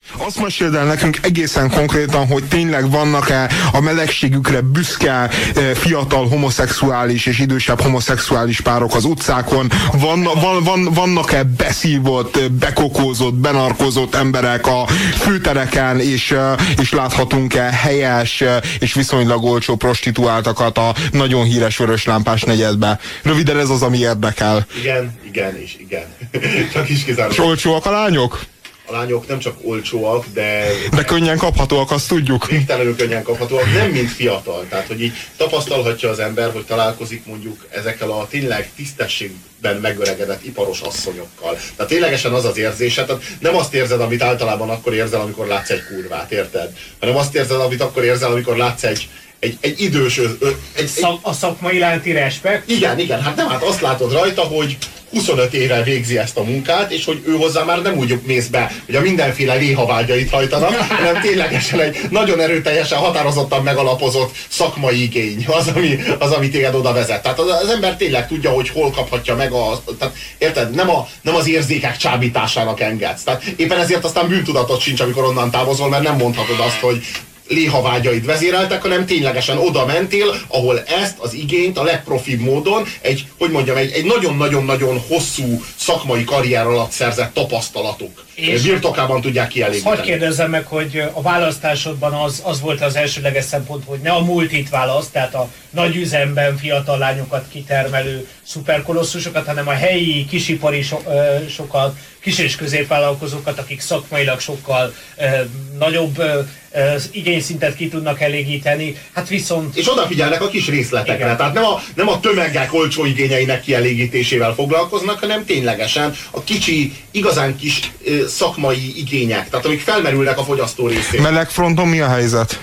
Azt meséld el nekünk egészen konkrétan, hogy tényleg vannak-e a melegségükre büszke fiatal homoszexuális és idősebb homoszexuális párok az utcákon? Vannak-e beszívott, bekokózott, benarkózott emberek a főtereken, és láthatunk-e helyes és viszonylag olcsó prostituáltakat a nagyon híres Vöröslámpás negyedbe? Röviden ez az, ami érdekel. Igen és igen. Csak is kizárólag. És olcsóak a lányok? A lányok nem csak olcsóak, de könnyen kaphatóak, azt tudjuk. Végtelenül könnyen kaphatóak, nem mint fiatal. Tehát, hogy így tapasztalhatja az ember, hogy találkozik mondjuk ezekkel a tényleg tisztességben megöregedett iparos asszonyokkal. Tehát ténylegesen az az érzése, tehát nem azt érzed, amit általában akkor érzel, amikor látsz egy kurvát, érted? Hanem azt érzed, amit akkor érzel, amikor látsz egy idős... A szakma iránti respekt? Igen, hát nem, hát azt látod rajta, hogy 25 éve végzi ezt a munkát, és hogy ő hozzá már nem úgy mész be, hogy a mindenféle léhavágyait hajtanak, hanem ténylegesen egy nagyon erőteljesen, határozottan megalapozott szakmai igény az, ami téged oda vezet. Tehát az ember tényleg tudja, hogy hol kaphatja meg tehát érted, nem az érzékek csábításának engedsz. Tehát éppen ezért aztán bűntudatot sincs, amikor onnan távozol, mert nem mondhatod azt, hogy léhavágyaid vezéreltek, hanem ténylegesen oda mentél, ahol ezt az igényt a legprofibb módon egy nagyon-nagyon-nagyon hosszú szakmai karrier alatt szerzett tapasztalatok birtokában tudják kielégíteni. Hadd kérdezzem meg, hogy a választásodban az volt az elsődleges szempont, hogy ne a multit választ, tehát a nagy üzemben fiatal lányokat kitermelő szuperkolosszusokat, hanem a helyi kisipari sokat, kis- és középvállalkozókat, akik szakmailag sokkal nagyobb igényszintet ki tudnak elégíteni. Hát viszont... És odafigyelnek a kis részletekre. Igen. Tehát nem a tömegek olcsó igényeinek kielégítésével foglalkoznak, hanem ténylegesen a kicsi, igazán kis szakmai igények, tehát amik felmerülnek a fogyasztó részén. Meleg fronton mi a helyzet?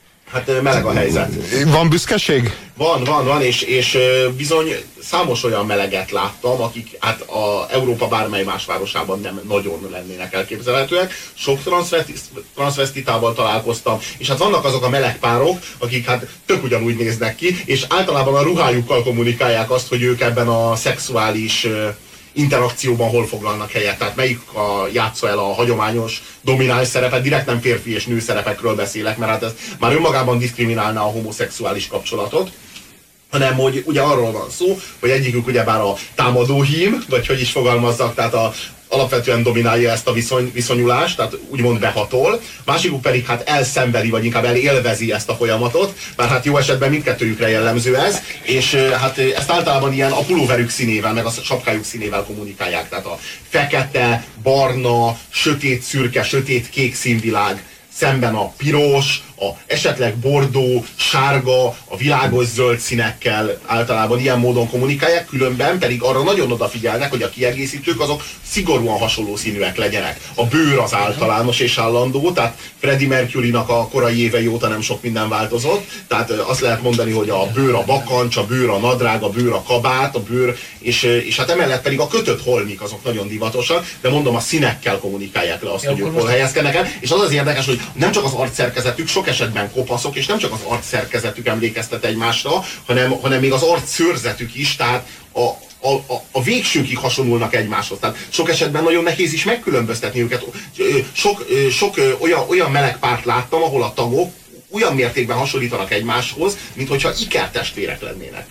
Hát meleg a helyzet. Van büszkeség? Van, és bizony számos olyan meleget láttam, akik hát a Európa bármely más városában nem nagyon lennének elképzelhetőek. Sok transzvestitával találkoztam, és hát vannak azok a melegpárok, akik hát tök ugyanúgy néznek ki, és általában a ruhájukkal kommunikálják azt, hogy ők ebben a szexuális interakcióban hol foglalnak helyet, tehát melyik játsza el a hagyományos domináns szerepet, direkt nem férfi és nő szerepekről beszélek, mert hát ez már önmagában diszkriminálná a homoszexuális kapcsolatot, hanem hogy ugye arról van szó, hogy egyikük ugyebár a támadóhím, vagy hogy is fogalmazzak, tehát alapvetően dominálja ezt a viszonyulást, tehát úgymond behatol, másikuk pedig hát elszenvedi, vagy inkább elélvezi ezt a folyamatot, mert hát jó esetben mindkettőjükre jellemző ez, és hát ezt általában ilyen a pulóverük színével, meg a sapkájuk színével kommunikálják, tehát a fekete, barna, sötét szürke, sötét kék színvilág szemben a piros, esetleg bordó, sárga, a világos zöld színekkel általában ilyen módon kommunikálják, különben pedig arra nagyon odafigyelnek, hogy a kiegészítők azok szigorúan hasonló színűek legyenek. A bőr az általános és állandó, tehát Freddie Mercury-nak a korai évei óta nem sok minden változott, tehát azt lehet mondani, hogy a bőr a bakancs, a bőr a nadrág, a bőr a kabát, a bőr, és hát emellett pedig a kötött holmik azok nagyon divatosak, de mondom, a színekkel kommunikálják le azt, hogy ők hol helyezkednek el, és az érdekes, hogy nem csak az arcszerkezetük, sok esetben kopaszok, és nem csak az arcszerkezetük emlékeztet egymásra, hanem még az arcszőrzetük is, tehát a végsőkig hasonlulnak egymáshoz. Tehát sok esetben nagyon nehéz is megkülönböztetni őket. Sok olyan meleg párt láttam, ahol a tagok olyan mértékben hasonlítanak egymáshoz, mint hogyha ikertestvérek lennének.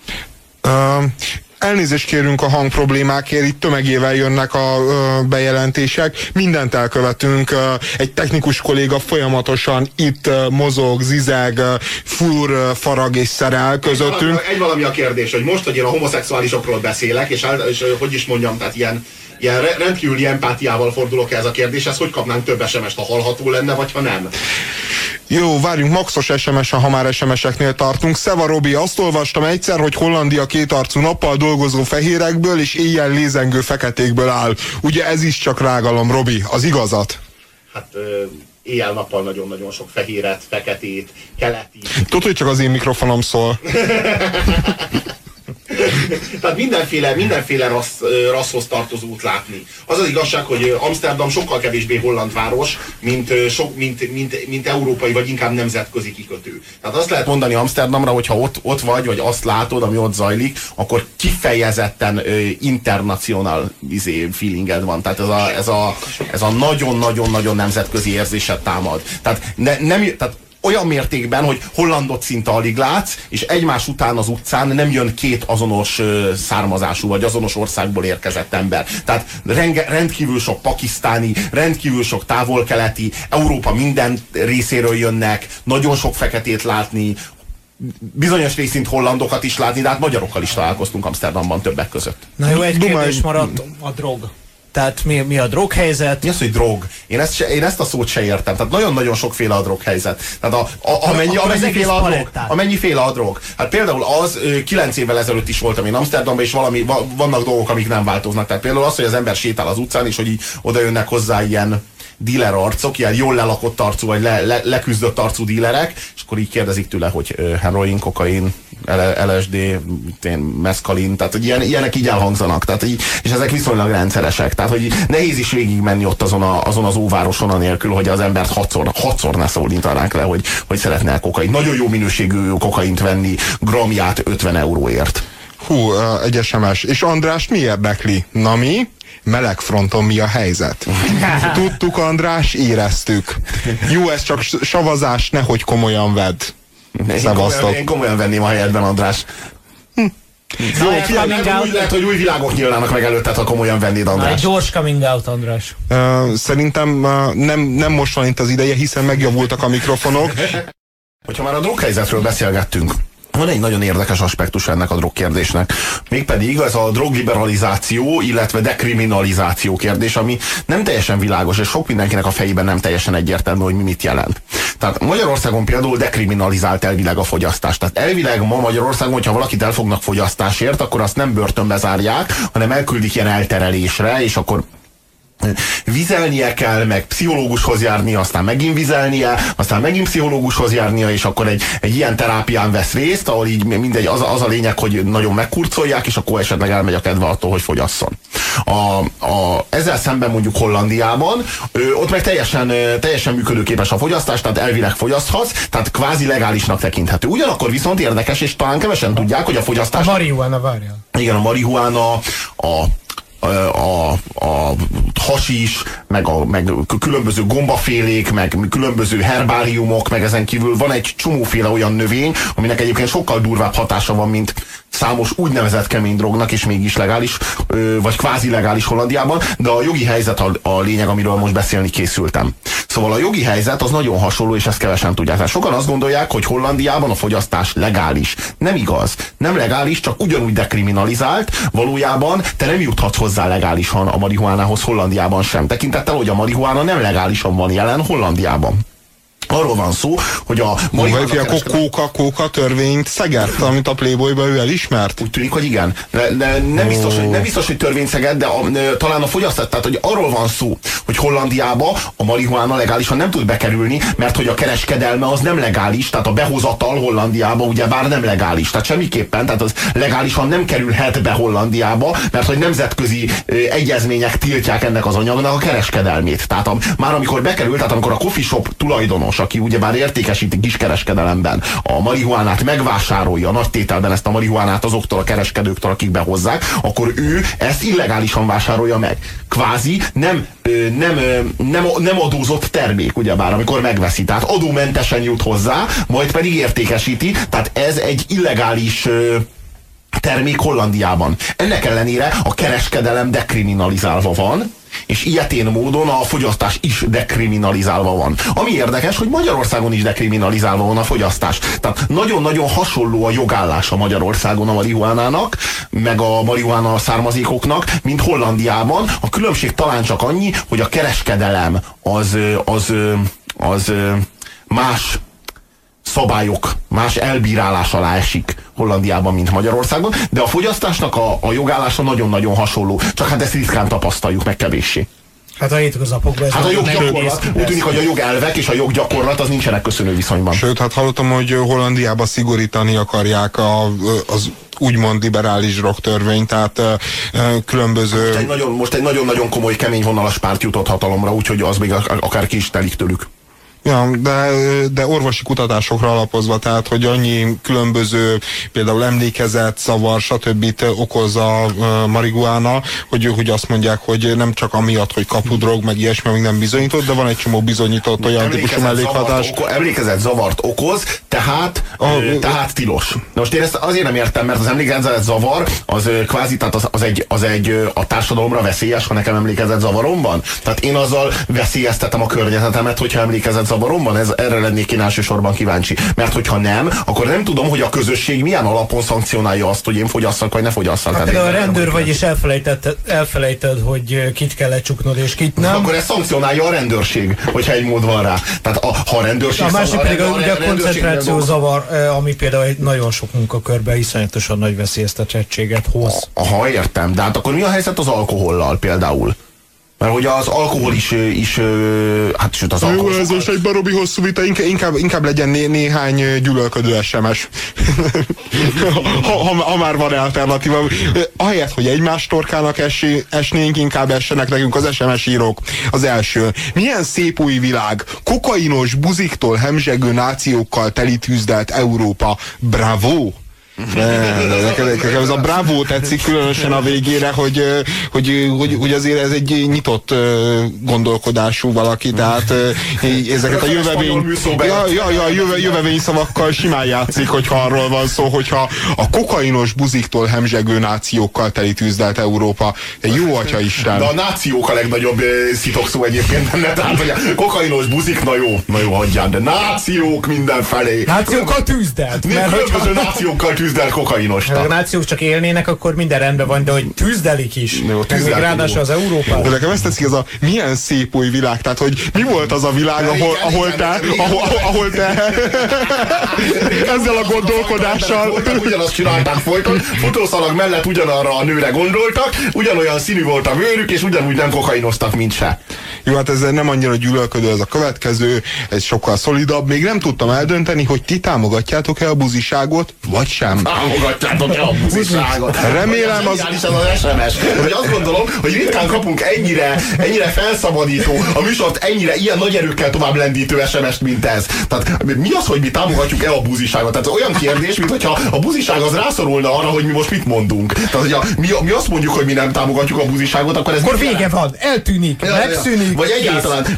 Elnézést kérünk a hangproblémákért, itt tömegével jönnek a bejelentések, mindent elkövetünk, egy technikus kolléga folyamatosan itt mozog, zizeg, fúr, farag és szerel közöttünk. Egy valami a kérdés, hogy most, hogy én a homoszexuálisokról beszélek, és hogy is mondjam, tehát ilyen rendkívüli empátiával fordulok ez a kérdéshez, hogy kapnánk több SMS-t, ha hallható lenne, vagy ha nem? Jó, várjunk, maxos SMS-en, ha már SMS-eknél tartunk. Szeva Robi, azt olvastam egyszer, hogy Hollandia kétarcú nappal dolgozó fehérekből és éjjel lézengő feketékből áll. Ugye ez is csak rágalom, Robi, az igazat? Hát éjjel-nappal nagyon-nagyon sok fehéret, feketét, keleti. Tudod, hogy csak az én mikrofonom szól. Tehát mindenféle rasszhoz tartozót látni. Az az igazság, hogy Amsterdam sokkal kevésbé holland város, mint európai, vagy inkább nemzetközi kikötő. Tehát azt lehet mondani Amsterdamra, hogyha ott vagy azt látod, ami ott zajlik, akkor kifejezetten international feelinged van. Tehát ez a nagyon-nagyon-nagyon nemzetközi érzéset támad. Tehát tehát olyan mértékben, hogy Hollandot szinte alig látsz, és egymás után az utcán nem jön két azonos származású, vagy azonos országból érkezett ember. Tehát rendkívül sok pakisztáni, rendkívül sok távol-keleti, Európa minden részéről jönnek, nagyon sok feketét látni, bizonyos részint hollandokat is látni, de hát magyarokkal is találkoztunk Amsterdamban többek között. Na jó, egy kérdés maradt, a drog. Tehát mi a droghelyzet? Mi az, hogy drog? Én ezt a szót se értem. Tehát nagyon-nagyon sokféle a droghelyzet. Tehát amennyiféle a drog. Hát például az 9 évvel ezelőtt is voltam én Amsterdamban, és vannak dolgok, amik nem változnak. Tehát például az, hogy az ember sétál az utcán, és hogy így oda jönnek hozzá ilyen díler arcok, ilyen jól lelakott arcú, vagy leküzdött arcú dílerek, és akkor így kérdezik tőle, hogy heroin, kokain, LSD, meszkalin, tehát hogy ilyenek így elhangzanak, tehát így, és ezek viszonylag rendszeresek, tehát hogy nehéz is végig menni ott azon az óvároson anélkül, hogy az embert hatszor ne szólítanák le, hogy szeretne kokain. Nagyon jó minőségű kokaint venni, gramját 50 euróért. Hú, egy SMS. És András mi érdekli? Na mi? Melegfronton mi a helyzet? Tudtuk, András, éreztük. Jó, ez csak savazás, nehogy komolyan vedd. Én komolyan venném a helyedben, András. Jó, lehet, hogy új világok nyílnának meg előtted, ha komolyan vennéd, András. Egy gyors coming out, András. Szerintem nem most van itt az ideje, hiszen megjavultak a mikrofonok. Hogyha már a droghelyzetről beszélgettünk, van egy nagyon érdekes aspektus ennek a drogkérdésnek. Mégpedig ez a drogliberalizáció, illetve dekriminalizáció kérdés, ami nem teljesen világos, és sok mindenkinek a fejében nem teljesen egyértelmű, hogy mi mit jelent. Tehát Magyarországon például dekriminalizált elvileg a fogyasztást. Tehát elvileg ma Magyarországon, hogyha valakit elfognak fogyasztásért, akkor azt nem börtönbe zárják, hanem elküldik ilyen elterelésre, és akkor vizelnie kell, meg pszichológushoz járnia, aztán megint vizelnie, aztán megint pszichológushoz járnia, és akkor egy ilyen terápián vesz részt, ahol így mindegy, az a lényeg, hogy nagyon megkurcolják, és akkor esetleg elmegy a kedve attól, hogy fogyasszon. Ezzel szemben mondjuk Hollandiában, ott meg teljesen működőképes a fogyasztás, tehát elvileg fogyaszthatsz, tehát kvázi legálisnak tekinthető. Ugyanakkor viszont érdekes, és talán kevesen tudják, hogy a fogyasztás... A marihuana, várjál. Igen, a marihuana, a hasis, meg különböző gombafélék, meg különböző herbáriumok, meg ezen kívül van egy csomóféle olyan növény, aminek egyébként sokkal durvább hatása van, mint számos úgynevezett kemény drognak, és mégis legális, vagy kvázi legális Hollandiában, de a jogi helyzet a lényeg, amiről most beszélni készültem. Szóval a jogi helyzet az nagyon hasonló, és ezt kevesen tudják. Tehát sokan azt gondolják, hogy Hollandiában a fogyasztás legális. Nem igaz. Nem legális, csak ugyanúgy dekriminalizált. Valójában te nem juthatsz hozzá legálisan a marihuánához Hollandiában sem. Tekintettel, hogy a marihuána nem legálisan van jelen Hollandiában. Arról van szó, hogy a kóka törvényt szegett, amit a Playboyban ő elismert? Úgy tűnik, hogy igen. Nem biztos, hogy törvény szegett, de talán a fogyasztás, tehát hogy arról van szó, hogy Hollandiába a marihuána legálisan nem tud bekerülni, mert hogy a kereskedelme az nem legális, tehát a behozatal Hollandiába ugyebár nem legális. Tehát semmiképpen, tehát az legálisan nem kerülhet be Hollandiába, mert hogy nemzetközi egyezmények tiltják ennek az anyagnak a kereskedelmét. Tehát már amikor bekerül, tehát amikor a coffee shop tulajdonos, aki ugyebár értékesíti kiskereskedelemben a marihuánát, megvásárolja nagy tételben ezt a marihuánát azoktól a kereskedőktől, akik behozzák, akkor ő ezt illegálisan vásárolja meg. Kvázi nem adózott termék, ugyebár, amikor megveszi. Tehát adómentesen jut hozzá, majd pedig értékesíti. Tehát ez egy illegális termék Hollandiában. Ennek ellenére a kereskedelem dekriminalizálva van, és ilyetén módon a fogyasztás is dekriminalizálva van. Ami érdekes, hogy Magyarországon is dekriminalizálva van a fogyasztás. Tehát nagyon-nagyon hasonló a jogállása Magyarországon a marihuánának, meg a marihuána származékoknak, mint Hollandiában. A különbség talán csak annyi, hogy a kereskedelem az más szabályok, más elbírálás alá esik Hollandiában, mint Magyarországon, de a fogyasztásnak a jogállása nagyon-nagyon hasonló. Csak hát ezt ritkán tapasztaljuk meg kevéssé. Hát a hétköznapokban a joggyakorlat, úgy tűnik, hogy a jogelvek és a joggyakorlat az nincsenek köszönő viszonyban. Sőt, hát hallottam, hogy Hollandiában szigorítani akarják úgymond liberális drogtörvény, tehát különböző... Most egy nagyon-nagyon komoly, kemény vonalas párt jutott hatalomra, úgyhogy az még akár ki is telik tőlük. Ja, de orvosi kutatásokra alapozva, tehát, hogy annyi különböző, például emlékezet, zavar, stb. Okoz a marihuána, hogy azt mondják, hogy nem csak amiatt, hogy kapudrog, meg ilyesmi, még nem bizonyított, de van egy csomó bizonyított olyan típusú mellékhatás. Emlékezet zavart okoz, tehát tilos. Most én ezt azért nem értem, mert az emlékezet zavar, az kvázi, tehát az egy a társadalomra veszélyes, ha nekem emlékezet zavarom van. Tehát én azzal veszélyeztetem a környezetemet, hogyha emlékezet zavarom van, erre lennék én elsősorban kíváncsi. Mert hogyha nem, akkor nem tudom, hogy a közösség milyen alapon szankcionálja azt, hogy én fogyasszak, vagy ne fogyasszak. Hát a rendőr vagyis elfelejted, hogy kit kell lecsuknod, és kit nem. Akkor ezt szankcionálja a rendőrség, hogyha egy mód van rá. Tehát ha a rendőrség... A másik pedig a koncentráció zavar, ami például egy nagyon sok munkakörben iszonyatosan nagy veszélyeztetettséget hoz. Aha, értem. De hát akkor mi a helyzet az alkohollal például? Mert hogy az alkohol is hát sőt az alkohol... Jó, ez most egy baromi hosszú vita, inkább legyen néhány gyűlölködő SMS. ha már van alternatíva. Ahelyett, hogy egymás torkának esnénk, inkább essenek nekünk az SMS írók. Az első. Milyen szép új világ. Kokainos buziktól hemzsegő nációkkal telitűzdelt Európa. Bravo! Nekem ez a bravo tetszik különösen a végére, hogy azért ez egy nyitott gondolkodású valaki, tehát ezeket a jövevény szavakkal simán játszik, hogyha arról van szó, hogyha a kokainos buziktól hemzsegő nációkkal telitűzdelt Európa. Jó atyaisten. De a nációk a legnagyobb szitokszó egyébként benne, tehát hogy a kokainos buzik, na jó, hagyján, de nációk mindenfelé. Nációkkal tűzdelt. Különböző nációkkal tűzdelt kokainos. Ha a nációk csak élnének, akkor minden rendben van, de hogy tűzdelik is. Ráadásul az Európában. De nekem ezt teszik, ez a milyen szép új világ, tehát hogy mi volt az a világ, ahol te ezzel a gondolkodással... Ugyanazt csinálták folyton, futószalag mellett ugyanarra a nőre gondoltak, ugyanolyan színű volt a vőrük, és ugyanúgy nem kokainoztak, mint se. Jó, hát ez nem annyira gyűlölködő, ez a következő, ez sokkal szolidabb. Még nem tudtam eldönteni, hogy ti támogatjátok-e a buziságot, vagy sem. Támogatjátok-e a buziságot? Remélem az... az SMS. Hogy azt gondolom, hogy ritkán kapunk ennyire felszabadító, a műsort ennyire ilyen nagy erőkkel tovább lendítő SMS-t, mint ez. Tehát mi az, hogy mi támogatjuk-e a buziságot? Tehát olyan kérdés, mint hogyha a buziság az rászorulna arra, hogy mi most mit mondunk. Tehát, hogyha mi azt mondjuk, hogy mi nem támogatjuk a buziságot, akkor ez... Akkor vége van, eltűnik, megszűnik. Vagy egyáltalán,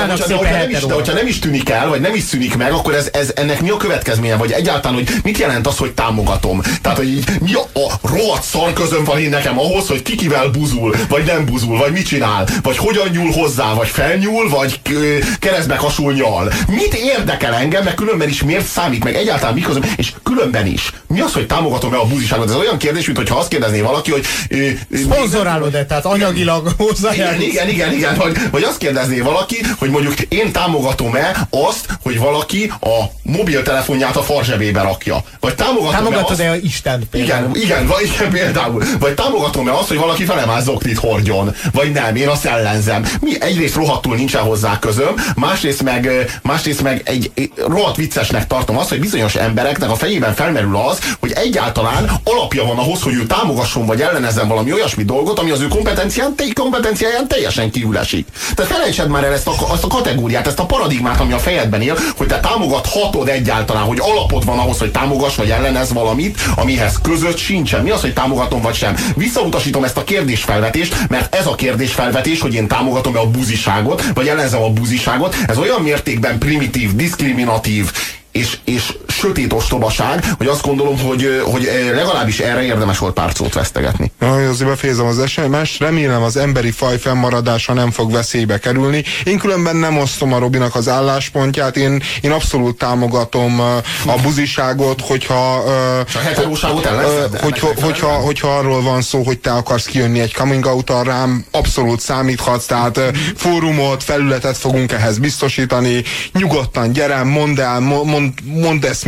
hogyha nem is tűnik el, vagy nem is szűnik meg, akkor ennek mi a következménye? Vagy egyáltalán, hogy mit jelent az, hogy támogatom? Tehát, hogy így, mi a rohadt szar közön van én nekem ahhoz, hogy kivel buzul, vagy nem buzul, vagy mit csinál, vagy hogyan nyúl hozzá, vagy felnyúl, vagy keresztbe kasul nyal. Mit érdekel engem, meg különben is miért számít, meg egyáltalán mi közöm, és különben is. Mi az, hogy támogatom-e a buziságot? Ez olyan kérdés, mint hogyha azt kérdezné valaki, hogy... Szponzorálod-e, tehát anyagilag hozzájárulsz? Igen. Vagy azt kérdezné valaki, hogy mondjuk én támogatom-e azt, hogy valaki a mobiltelefonját a farzsebébe rakja. Vagy támogatod-e azt... Istent például? Igen, például. Vagy támogatom-e azt, hogy valaki felemás zoknit hordjon? Vagy nem, én azt ellenzem. Egyrészt rohadtul nincsen hozzá közöm, másrészt meg egy rohadt viccesnek tartom azt, hogy bizonyos embereknek a fejében felmerül az, hogy egyáltalán alapja van ahhoz, hogy ő támogasson vagy ellenezzen valami olyasmi dolgot, ami az ő kompetenciáján teljesen kívül esik. Tehát felejtsed már el azt a kategóriát, ezt a paradigmát, ami a fejedben él, hogy te támogathatod egyáltalán, hogy alapod van ahhoz, hogy támogass vagy ellenez valamit, amihez között sincsen. Mi az, hogy támogatom vagy sem? Visszautasítom ezt a kérdésfelvetést, mert ez a kérdésfelvetés, hogy én támogatom-e a buziságot, vagy ellenzem a buziságot, ez olyan mértékben primitív, diszkriminatív, és sötét ostobaság, hogy azt gondolom, hogy legalábbis erre érdemes volt pár szót vesztegetni. Azért befejezem az SMS, remélem az emberi faj fennmaradása nem fog veszélybe kerülni. Én különben nem osztom a Robinak az álláspontját, én abszolút támogatom a buziságot, hogyha a heteróságot ellenzed? Hogyha arról van szó, hogy te akarsz kijönni egy coming out-tal rám, abszolút számíthatsz, tehát fórumot, felületet fogunk ehhez biztosítani, nyugodtan gyere, mondd ezt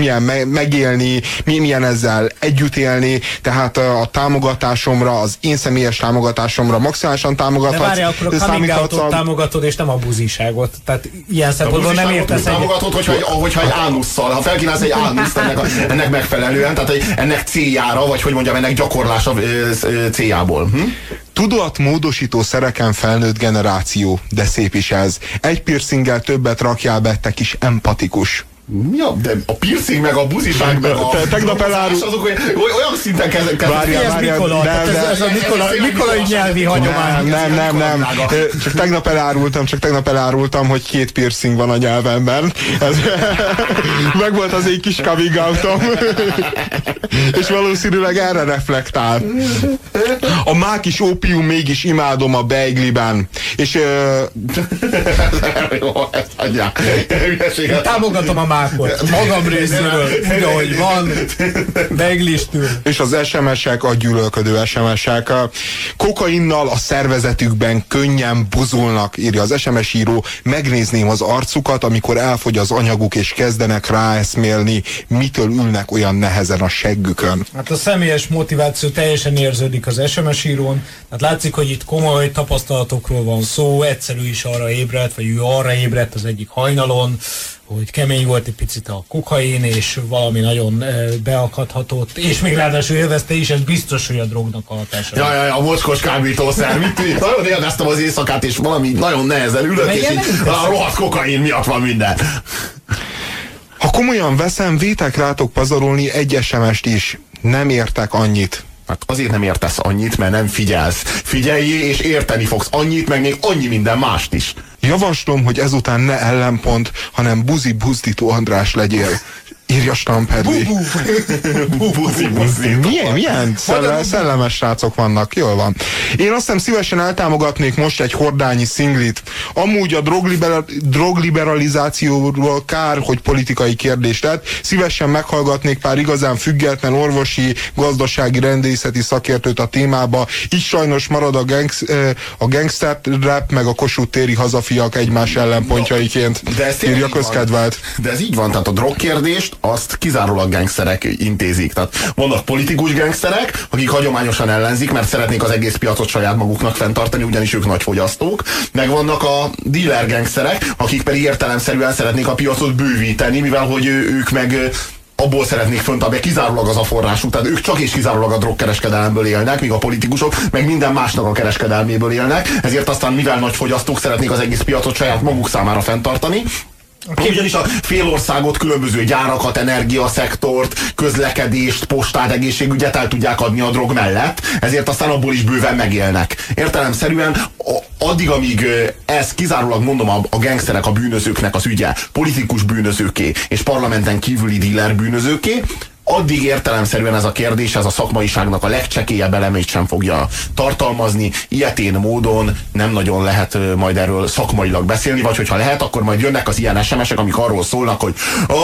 milyen megélni, milyen ezzel együtt élni, tehát a támogatásomra, az én személyes támogatásomra maximálisan támogathatsz. De várjál, akkor a coming out-ot támogatod, és nem a buziságot. Tehát ilyen szempontból nem értesz egyet. Támogatod, hogyha egy ánusszal, ha felkínálsz egy ánuszt ennek megfelelően, tehát ennek céljára, vagy hogy mondjam, ennek gyakorlása céljából. Tudatmódosító szereken felnőtt generáció, de szép is ez. Egy piercinggel többet rakjál be, te kis empatikus. Ja, de a piercing meg a buziság meg a... Tegnap elárult... azok olyan szinten kezdek. Ez a Nikolai nyelvi hagyomány. Nem. Csak tegnap elárultam, hogy 2 piercing van a nyelvemben. Meg volt az egy kis coming out-om. És valószínűleg erre reflektál. A mák is ópium, mégis imádom a beigliben. És... ezt hagyják. Támogatom a mákot. Magam részéről. Úgy, ahogy van. Beiglistül. És az SMS-ek, a gyűlölködő SMS-ek kokainnal a szervezetükben könnyen buzulnak, írja az SMS író. Megnézném az arcukat, amikor elfogy az anyaguk, és kezdenek ráeszmélni, mitől ülnek olyan nehezen a seggükön. Hát a személyes motiváció teljesen érződik az SMS írón. Hát látszik, hogy itt komoly tapasztalatokról van szó. Egyszerű is arra ébredt, vagy ő arra ébredt az egyik hajnalon, hogy kemény volt egy picit a kokain, és valami nagyon beakadhatott, és még ráadásul élvezte is, ez biztos, hogy a drognak a hatása. Ja, a mocskos kábítószer. Nagyon élveztem az éjszakát, és valami nagyon nehezen ülök, és a rohadt kokain miatt van minden. Ha komolyan veszem, vétek rátok pazarolni egy SMS-t is. Nem értek annyit. Hát azért nem értesz annyit, mert nem figyelsz. Figyeljé, és érteni fogsz annyit, meg még annyi minden mást is. Javaslom, hogy ezután ne ellenpont, hanem buzdító András legyél. Írja Stampedli. Milyen szellemes srácok vannak, jól van. Én azt hiszem szívesen eltámogatnék most egy hordányi szinglit. Amúgy a drogliberalizációról kár, hogy politikai kérdés lett. Szívesen meghallgatnék pár igazán független orvosi, gazdasági, rendészeti szakértőt a témába. Így sajnos marad a gangster rap meg a Kossuth téri hazafiak egymás ellenpontjaiként. Írja közkedvelt. De ez így van, tehát a drogkérdést azt kizárólag gangsterek intézik. Tehát vannak politikus gangsterek, akik hagyományosan ellenzik, mert szeretnék az egész piacot saját maguknak fenntartani, ugyanis ők nagy fogyasztók. Meg vannak a dealer gangsterek, akik pedig értelemszerűen szeretnék a piacot bővíteni, mivel hogy ők meg abból szeretnék föntartani, kizárólag az a forrásuk, tehát ők csak és kizárólag a drogkereskedelemből élnek, míg a politikusok meg minden másnak a kereskedelméből élnek, ezért aztán mivel nagy fogyasztók szeretnék az egész piacot saját maguk számára fenntartani, ugyanis a félországot, különböző gyárakat, energiaszektort, közlekedést, postát, egészségügyet el tudják adni a drog mellett, ezért aztán abból is bőven megélnek. Értelemszerűen addig, amíg ez kizárólag mondom a gangsterek, a bűnözőknek az ügye, politikus bűnözőké és parlamenten kívüli dealer bűnözőké, addig értelemszerűen ez a kérdés, ez a szakmaiságnak a legcsekélyebb elemét sem fogja tartalmazni. Ilyetén módon nem nagyon lehet majd erről szakmailag beszélni, vagy hogyha lehet, akkor majd jönnek az ilyen SMS-ek, amik arról szólnak, hogy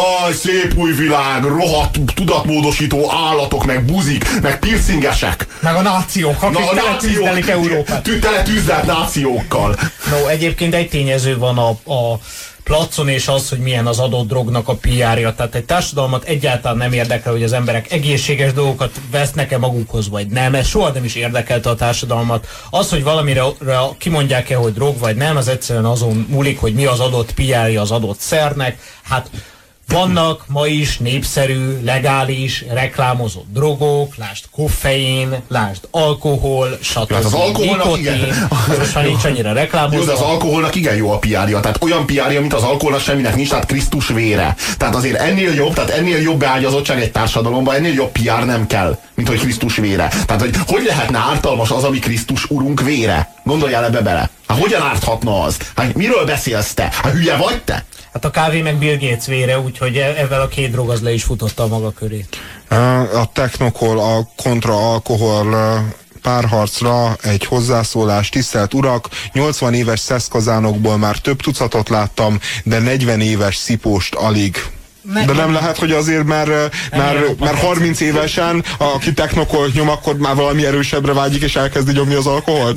szép új világ, rohadt tudatmódosító állatok, meg buzik, meg piercingesek. Meg a nációk, akik teletűzdelik Európát. Teletűzdelt nációkkal. No, egyébként egy tényező van a placon, és az, hogy milyen az adott drognak a PR-ja. Tehát egy társadalmat egyáltalán nem érdekel, hogy az emberek egészséges dolgokat vesznek-e magukhoz, vagy nem. Ez soha nem is érdekelte a társadalmat. Az, hogy valamire kimondják-e, hogy drog vagy nem, az egyszerűen azon múlik, hogy mi az adott PR-ja az adott szernek. Hát vannak ma is népszerű, legális, reklámozott drogok, lásd koffein, lásd alkohol, stb. Az alkoholnak igen. Most már nincs annyira reklámozva. Jó, de az alkoholnak igen jó a PR-ja. Tehát olyan PR-ja, mint az alkoholnak semminek nincs, tehát Krisztus vére. Tehát azért ennél jobb beágyazottság egy társadalomban, ennél jobb PR nem kell, mint hogy Krisztus vére. Tehát, hogy lehetne ártalmas az, ami Krisztus urunk vére? Gondoljál ebbe bele. Hát hogyan árthatna az? Hát miről beszélsz te? Hát hülye vagy te? Hát a kávé meg Bill Gates vére, úgyhogy ezzel a két drog az le is futotta a maga körét. A Technokol, a kontra-alkohol párharcra egy hozzászólás. Tisztelt urak, 80 éves szeszkazánokból már több tucatot láttam, de 40 éves szipóst alig. De nem lehet, hogy azért, mert 30 évesen, aki technokolt nyom, akkor már valami erősebbre vágyik, és elkezdi nyomni az alkoholt? De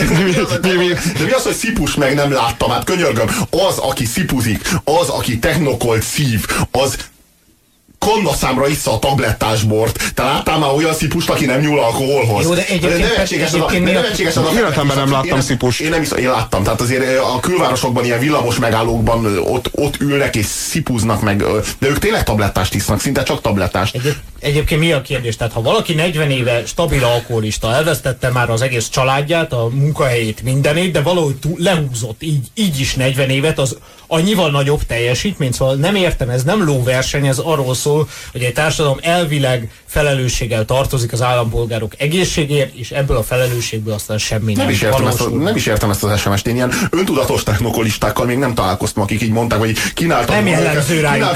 mi az, hogy szipus meg nem láttam? Hát könyörgöm, az, aki szipuzik, az, aki technokolt szív, az kannaszámra issza a tablettásbort. Te láttál már olyan szipust, aki nem nyúl alkoholhoz? Jó, de nevetséges az a Életemben nem láttam szipust. Én láttam, tehát azért a külvárosokban, ilyen villamos megállókban ott ülnek és szipuznak meg, de ők tényleg tablettást isznak, szinte csak tablettást. Egyébként mi a kérdés? Tehát ha valaki 40 éve stabil alkoholista, elvesztette már az egész családját, a munkahelyét, mindenét, de valahogy lehúzott így is 40 évet, az annyival nagyobb teljesítmény, szóval nem értem, ez nem lóverseny, ez arról szól, hogy egy társadalom elvileg felelősséggel tartozik az állampolgárok egészségért, és ebből a felelősségből aztán semmi nem valósul. Nem is értem ezt az SMS-t, én ilyen öntudatos technokolistákkal még nem találkoztam, akik így mondták, hogy nem jellemző rájuk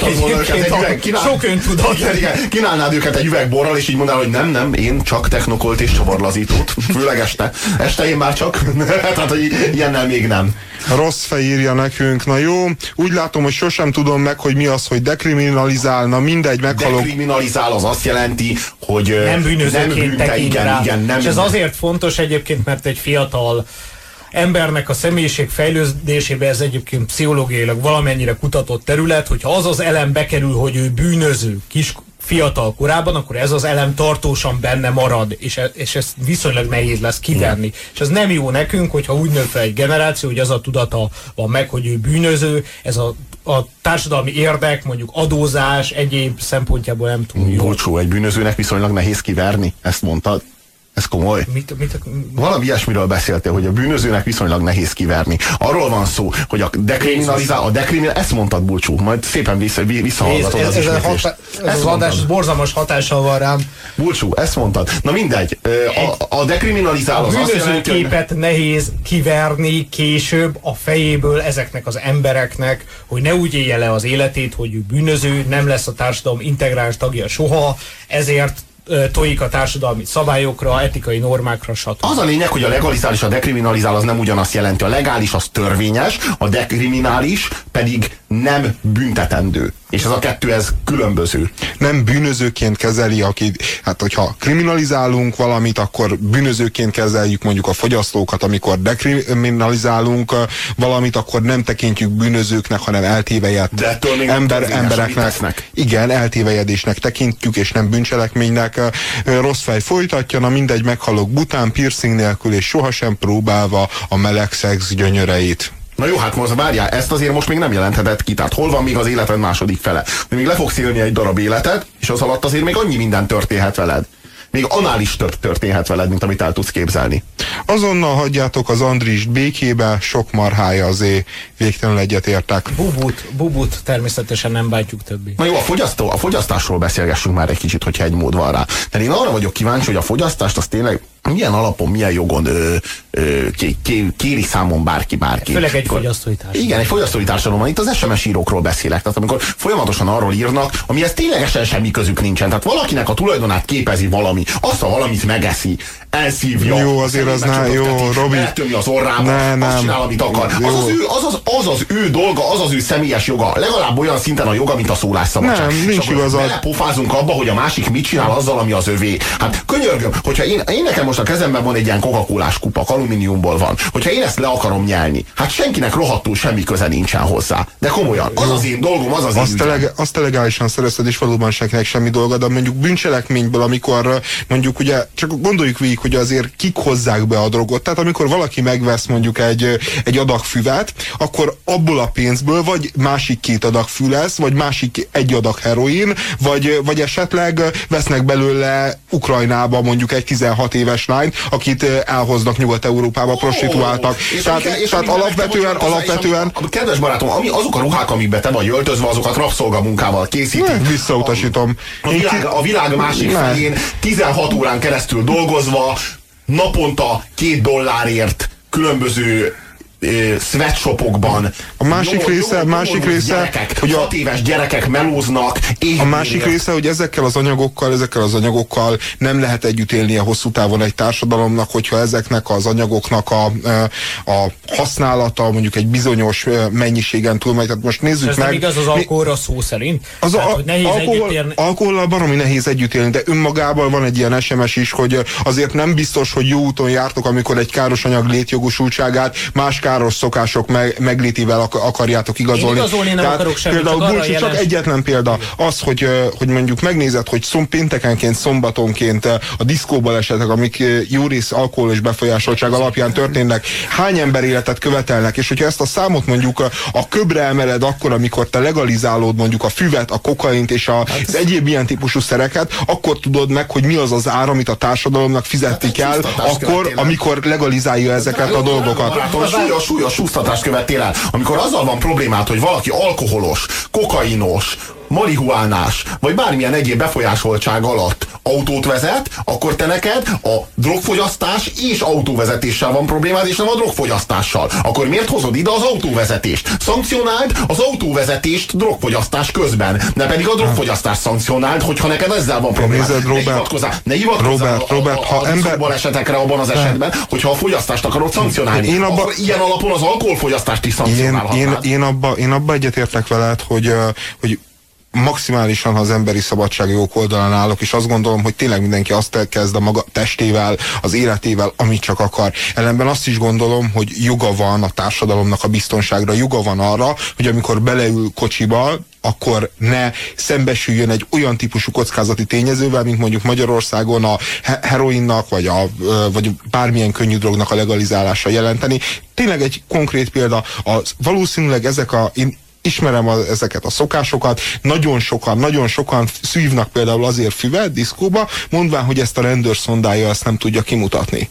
sok öntudat. Kínálnád őket egy üveg borral, és így mondanál, hogy nem, én csak technokolt és csavarlazítót, főleg este. Este én már csak, tehát hogy ilyennel még nem. Rossz fej írja nekünk, na jó, úgy látom, hogy sosem tudom meg, hogy mi az, hogy dekriminalizálna, mindegy, meghalok. Dekriminalizál az azt jelenti, hogy nem bűnözőként tekint rá. Igen, és ez azért fontos egyébként, mert egy fiatal embernek a személyiség fejlődésébe ez egyébként pszichológiailag valamennyire kutatott terület, hogyha az az elem bekerül, hogy ő bűnöző fiatal korában, akkor ez az elem tartósan benne marad, és ez viszonylag nehéz lesz kivenni. És ez nem jó nekünk, hogyha úgy nő fel egy generáció, hogy az a tudata van meg, hogy ő bűnöző, ez a társadalmi érdek, mondjuk adózás, egyéb szempontjából nem túl jó. Olcsó, egy bűnözőnek viszonylag nehéz kiverni, ezt mondtad? Ez komoly. Valami ilyesmiről beszéltél, hogy a bűnözőnek viszonylag nehéz kiverni. Arról van szó, hogy a dekriminalizál, ezt mondtad, Bulcsú, majd szépen visszahallgatod az ismétlést. Ez az borzalmas hatással van rám. Bulcsú, ezt mondtad. Na mindegy, a dekriminalizál az azt jelenti, képet nehéz kiverni később a fejéből ezeknek az embereknek, hogy ne úgy élje le az életét, hogy ő bűnöző, nem lesz a társadalom integráns tagja soha, ezért tojik a társadalmi szabályokra, etikai normákra, stb. Az a lényeg, hogy a legalizál és a dekriminalizál az nem ugyanazt jelenti. A legális az törvényes, a dekriminális pedig nem büntetendő. És ez a kettő, ez különböző. Nem bűnözőként kezeli, aki, hát hogyha kriminalizálunk valamit, akkor bűnözőként kezeljük mondjuk a fogyasztókat, amikor dekriminalizálunk valamit, akkor nem tekintjük bűnözőknek, hanem eltévejedt embereknek. Igen, eltévejedésnek tekintjük, és nem bűncselekménynek. Rossz fej folytatja, na mindegy, meghalok bután, piercing nélkül, és sohasem próbálva a meleg szex gyönyöreit. Na jó, hát most várjál, ezt azért most még nem jelentheted ki, tehát hol van még az életed második fele? De még le fogsz élni egy darab életed, és az alatt azért még annyi minden történhet veled. Még annál is több történhet veled, mint amit el tudsz képzelni. Azonnal hagyjátok az Andrist békébe, sok marhája azért végtelenül egyetértek. Bubut természetesen nem bántjuk többé. Na jó, a fogyasztásról beszélgessünk már egy kicsit, hogyha egy mód van rá. Tehát én arra vagyok kíváncsi, hogy a fogyasztást az tényleg milyen alapon, milyen jogon kéri számon bárki. Főleg egy fogyasztói társadalom. Igen, egy fogyasztói társadalomban. Itt az SMS írókról beszélek. Tehát amikor folyamatosan arról írnak, amihez ténylegesen semmi közük nincsen. Tehát valakinek a tulajdonát képezi valami. Azt a valamit megeszi, elszívja. Jó, azért az jó, Robi. Eltömi az orrába, azt csinál, amit akar. Az az ő dolga, az az ő személyes joga. Legalább olyan szinten a joga, mint a szólásszabadság. Nem, nincs igazad. Belepofázunk abba, hogy a másik mit csinál azzal, ami az övé. Hát könyörgöm, hogyha én nekem most a kezemben van egy ilyen Coca-Colás kupak, alumíniumból van. Hogyha én ezt le akarom nyelni, hát senkinek rohadtul semmi köze nincsen hozzá. De komolyan, az az én dolgom, az az én ügyem. Azt legálisan szerezted, és valóban senkinek semmi dolga, de mondjuk bűncselekményből, amikor mondjuk ugye, csak gondoljuk végig, hogy azért kik hozzák be a drogot. Tehát amikor valaki megvesz mondjuk egy adag füvet, akkor abból a pénzből vagy másik 2 adag fű lesz, vagy másik 1 adag heroin, vagy esetleg vesznek belőle Ukrajnába mondjuk egy 16 éves lányt, akit elhoznak Nyugat-Európába, prostituáltak. Tehát alapvetően... Kedves barátom, azok a ruhák, amikbe te vagy öltözve, azokat rabszolgamunkával készítik. Visszautasítom. A világ másik felén 16 órán keresztül dolgozva, naponta $2 különböző sweatshopokban. A másik része, hogy 6 éves gyerekek melóznak. A másik része, hogy ezekkel az anyagokkal nem lehet együtt élnie hosszú távon egy társadalomnak, hogyha ezeknek az anyagoknak a használata mondjuk egy bizonyos mennyiségen túlmegy. Tehát most nézzük ez meg. Nem igaz az alkoholra szó szerint? Alkohollal baromi nehéz együtt élni, de önmagában van egy ilyen SMS is, hogy azért nem biztos, hogy jó úton jártok, amikor egy káros anyag létjogosultságát más káros szokások meglétével akarjátok igazolni. Én igazolni nem akarok semmit, például csak egyetlen példa az, hogy mondjuk megnézed, hogy péntekenként, szombatonként a diszkóban esetek, amik jó rész alkohol és befolyásoltság alapján történnek, hány ember életet követelnek, és hogyha ezt a számot mondjuk a köbre emeled akkor, amikor te legalizálod mondjuk a füvet, a kokaint és az egyéb ilyen típusú szereket, akkor tudod meg, hogy mi az az ár, amit a társadalomnak fizetni kell, akkor, amikor legalizálja ezeket a dolgokat. Súlyos úsztatást követtél el. Amikor azzal van problémát, hogy valaki alkoholos, kokainos, marihuánás, vagy bármilyen egyéb befolyásoltság alatt autót vezet, akkor te neked a drogfogyasztás és autóvezetéssel van problémád, és nem a drogfogyasztással. Akkor miért hozod ide az autóvezetést? Szankcionáld az autóvezetést drogfogyasztás közben, ne pedig a drogfogyasztást szankcionáld, hogyha neked ezzel van problémád. Ne hivatkozzál a balesetekre abban az esetben, hogyha a fogyasztást akarod szankcionálni. Akkor ilyen alapon az alkoholfogyasztást is szankcionálhatnád. Én abba egyetértek veled, hogy maximálisan, ha az emberi szabadságjogok oldalán állok, és azt gondolom, hogy tényleg mindenki azt kezd a maga testével, az életével, amit csak akar. Ellenben azt is gondolom, hogy joga van a társadalomnak a biztonságra, joga van arra, hogy amikor beleül kocsiba, akkor ne szembesüljön egy olyan típusú kockázati tényezővel, mint mondjuk Magyarországon a heroinnak, vagy bármilyen könnyű drognak a legalizálása jelenteni. Tényleg egy konkrét példa, valószínűleg én ismerem ezeket a szokásokat, nagyon sokan szívnak például azért füvet diszkóba, mondván, hogy ezt a rendőr szondája ezt nem tudja kimutatni.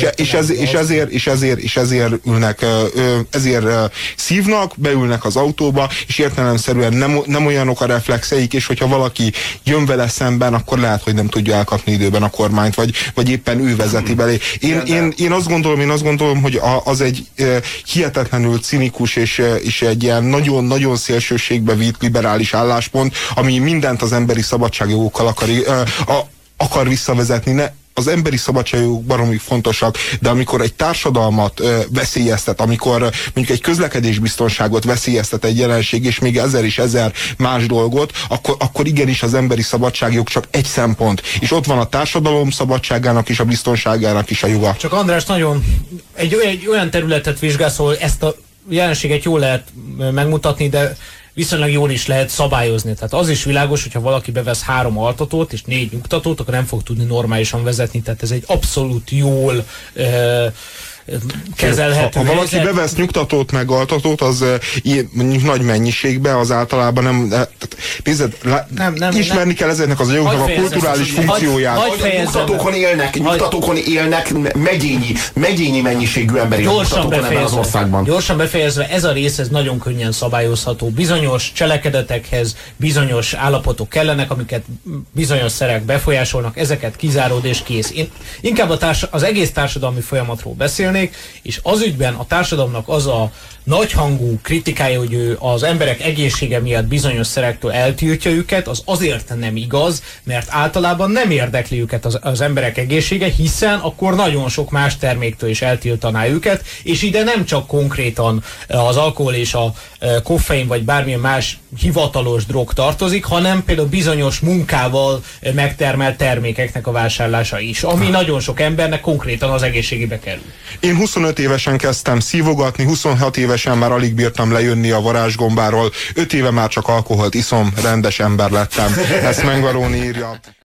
És ezért ülnek, ezért szívnak, beülnek az autóba, és értelemszerűen nem olyanok a reflexeik, és hogyha valaki jön vele szemben, akkor lehet, hogy nem tudja elkapni időben a kormányt, vagy éppen ő vezeti belé. Én azt gondolom, hogy az egy hihetetlenül cinikus és egy ilyen nagyon szélsőségbe vitt liberális álláspont, ami mindent az emberi szabadságjogokkal akar visszavezetni. Az emberi szabadságjogok baromi fontosak, de amikor egy társadalmat veszélyeztet, amikor mondjuk egy közlekedésbiztonságot veszélyeztet egy jelenség, és még ezer más dolgot, akkor igenis az emberi szabadságjog csak egy szempont. És ott van a társadalom szabadságának és a biztonságának is a joga. Csak András, nagyon egy olyan területet vizsgálsz, ahol ezt a jelenséget jól lehet megmutatni, de viszonylag jól is lehet szabályozni. Tehát az is világos, hogyha valaki bevesz 3 altatót és 4 nyugtatót, akkor nem fog tudni normálisan vezetni. Tehát ez egy abszolút jól kezelhető. Ha valaki bevesz nyugtatót meg altatót, az mondjuk nagy mennyiségben, az általában nem ismerni kell ezeknek az anyagoknak a kulturális funkcióját. Nyugtatókon élnek megyényi mennyiségű emberi nyugtatókon ebben az országban. Gyorsan befejezve, ez a rész ez nagyon könnyen szabályozható. Bizonyos cselekedetekhez bizonyos állapotok kellenek, amiket bizonyos szerek befolyásolnak, ezeket kizárod és kész. Én inkább az egész társadalmi folyamatról beszélnék, és az ügyben a társadalomnak az a nagyhangú kritikája, hogy ő az emberek egészsége miatt bizonyos szerektől eltiltja őket, az azért nem igaz, mert általában nem érdekli őket az emberek egészsége, hiszen akkor nagyon sok más terméktől is eltiltaná őket, és ide nem csak konkrétan az alkohol és a koffein vagy bármilyen más hivatalos drog tartozik, hanem például bizonyos munkával megtermelt termékeknek a vásárlása is, ami nagyon sok embernek konkrétan az egészségébe kerül. Én 25 évesen kezdtem szívogatni, 26 évesen már alig bírtam lejönni a varázsgombáról, 5 éve már csak alkoholt iszom, rendes ember lettem. Ezt Mengaroni írja.